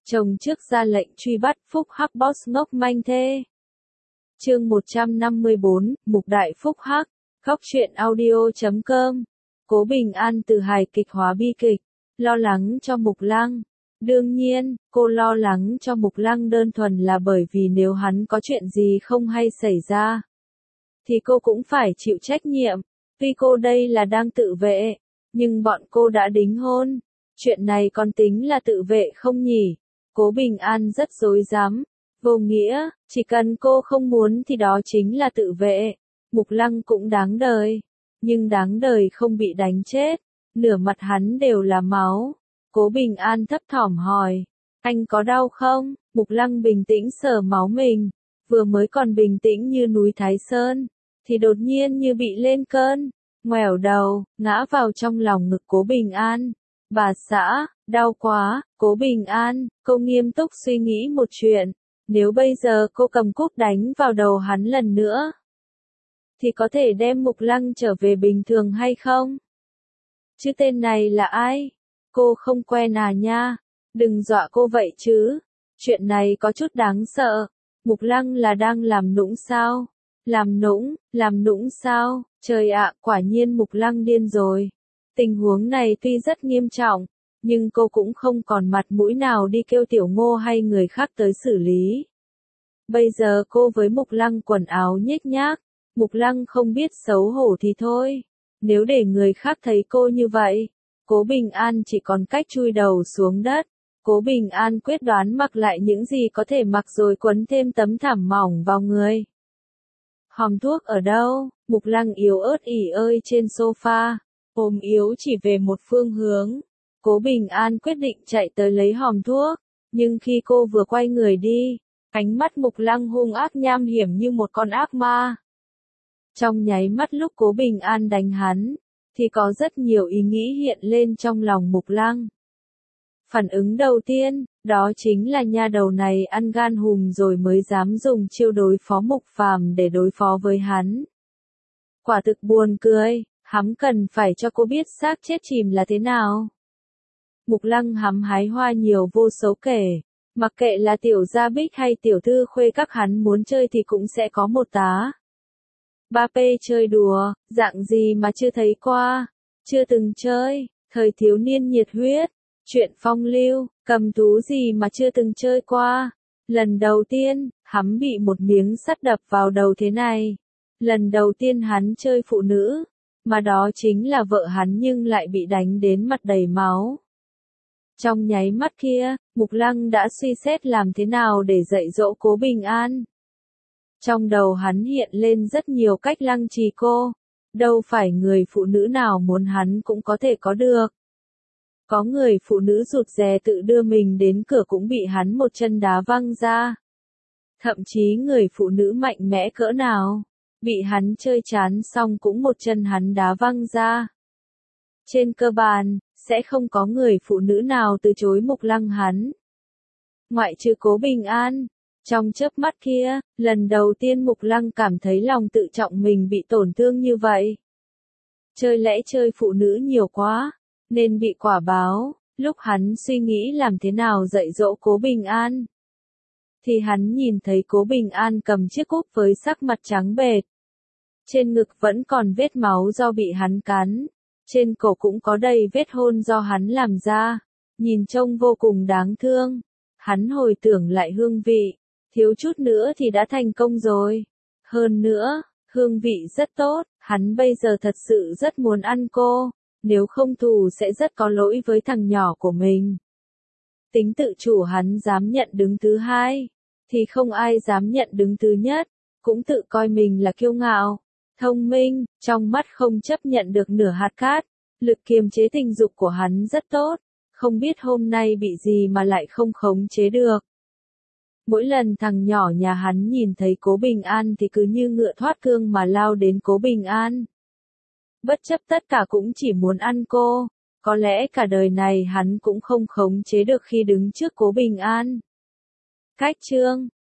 Chồng trước ra lệnh truy bắt Phúc Hắc boss ngốc manh thê. Chương 154, Mục Đại Phúc Hắc, Góc truyện audio.com. Cố Bình An từ hài kịch hóa bi kịch, lo lắng cho Mục Lăng. Đương nhiên, cô lo lắng cho Mục Lăng đơn thuần là bởi vì nếu hắn có chuyện gì không hay xảy ra, thì cô cũng phải chịu trách nhiệm. Tuy cô đây là đang tự vệ, nhưng bọn cô đã đính hôn. Chuyện này còn tính là tự vệ không nhỉ? Cố Bình An rất rối rắm, vô nghĩa, chỉ cần cô không muốn thì đó chính là tự vệ. Mục Lăng cũng đáng đời, nhưng đáng đời không bị đánh chết, nửa mặt hắn đều là máu. Cố Bình An thấp thỏm hỏi, anh có đau không? Mục Lăng bình tĩnh sờ máu mình, vừa mới còn bình tĩnh như núi Thái Sơn, thì đột nhiên như bị lên cơn, ngoẻo đầu, ngã vào trong lòng ngực Cố Bình An. Bà xã, đau quá. Cố Bình An, cô nghiêm túc suy nghĩ một chuyện, nếu bây giờ cô cầm cúp đánh vào đầu hắn lần nữa, thì có thể đem Mục Lăng trở về bình thường hay không? Chứ tên này là ai? Cô không quen à nha, đừng dọa cô vậy chứ, chuyện này có chút đáng sợ. Mục Lăng là đang làm nũng sao? Làm nũng sao? Trời ạ, quả nhiên Mục Lăng điên rồi. Tình huống này tuy rất nghiêm trọng, nhưng cô cũng không còn mặt mũi nào đi kêu Tiểu Ngô hay người khác tới xử lý. Bây giờ cô với Mục Lăng quần áo nhếch nhác, Mục Lăng không biết xấu hổ thì thôi. Nếu để người khác thấy cô như vậy, Cố Bình An chỉ còn cách chui đầu xuống đất. Cố Bình An quyết đoán mặc lại những gì có thể mặc rồi quấn thêm tấm thảm mỏng vào người. Hòm thuốc ở đâu? Mục Lăng yếu ớt ỉ ơi trên sofa, ôm yếu chỉ về một phương hướng. Cố Bình An quyết định chạy tới lấy hòm thuốc, nhưng khi cô vừa quay người đi, ánh mắt Mục Lăng hung ác nham hiểm như một con ác ma. Trong nháy mắt lúc Cố Bình An đánh hắn, thì có rất nhiều ý nghĩ hiện lên trong lòng Mục Lăng. Phản ứng đầu tiên, đó chính là nha đầu này ăn gan hùm rồi mới dám dùng chiêu đối phó Mục Phàm để đối phó với hắn. Quả thực buồn cười, hắn cần phải cho cô biết xác chết chìm là thế nào. Mục Lăng hắm hái hoa nhiều vô số kể, mặc kệ là tiểu gia Bích hay tiểu thư Khuê các hắn muốn chơi thì cũng sẽ có một tá. 3P chơi đùa, dạng gì mà chưa thấy qua, chưa từng chơi, thời thiếu niên nhiệt huyết, chuyện phong lưu, cầm thú gì mà chưa từng chơi qua. Lần đầu tiên, hắn bị một miếng sắt đập vào đầu thế này. Lần đầu tiên hắn chơi phụ nữ, mà đó chính là vợ hắn nhưng lại bị đánh đến mặt đầy máu. Trong nháy mắt kia, Mục Lăng đã suy xét làm thế nào để dạy dỗ Cố Bình An. Trong đầu hắn hiện lên rất nhiều cách lăng trì cô, đâu phải người phụ nữ nào muốn hắn cũng có thể có được. Có người phụ nữ rụt rè tự đưa mình đến cửa cũng bị hắn một chân đá văng ra. Thậm chí người phụ nữ mạnh mẽ cỡ nào, bị hắn chơi chán xong cũng một chân hắn đá văng ra. Trên cơ bản, sẽ không có người phụ nữ nào từ chối Mục Lăng hắn. Ngoại trừ Cố Bình An. Trong chớp mắt kia, lần đầu tiên Mục Lăng cảm thấy lòng tự trọng mình bị tổn thương như vậy. Chơi phụ nữ nhiều quá, nên bị quả báo. Lúc hắn suy nghĩ làm thế nào dạy dỗ Cố Bình An, thì hắn nhìn thấy Cố Bình An cầm chiếc cúp với sắc mặt trắng bệch. Trên ngực vẫn còn vết máu do bị hắn cắn, trên cổ cũng có đầy vết hôn do hắn làm ra, nhìn trông vô cùng đáng thương. Hắn hồi tưởng lại hương vị, thiếu chút nữa thì đã thành công rồi. Hơn nữa, hương vị rất tốt, hắn bây giờ thật sự rất muốn ăn cô, nếu không thù sẽ rất có lỗi với thằng nhỏ của mình. Tính tự chủ hắn dám nhận đứng thứ hai, thì không ai dám nhận đứng thứ nhất, cũng tự coi mình là kiêu ngạo, thông minh, trong mắt không chấp nhận được nửa hạt cát. Lực kiềm chế tình dục của hắn rất tốt, không biết hôm nay bị gì mà lại không khống chế được. Mỗi lần thằng nhỏ nhà hắn nhìn thấy Cố Bình An thì cứ như ngựa thoát cương mà lao đến Cố Bình An. Bất chấp tất cả cũng chỉ muốn ăn cô, có lẽ cả đời này hắn cũng không khống chế được khi đứng trước Cố Bình An. Cách chương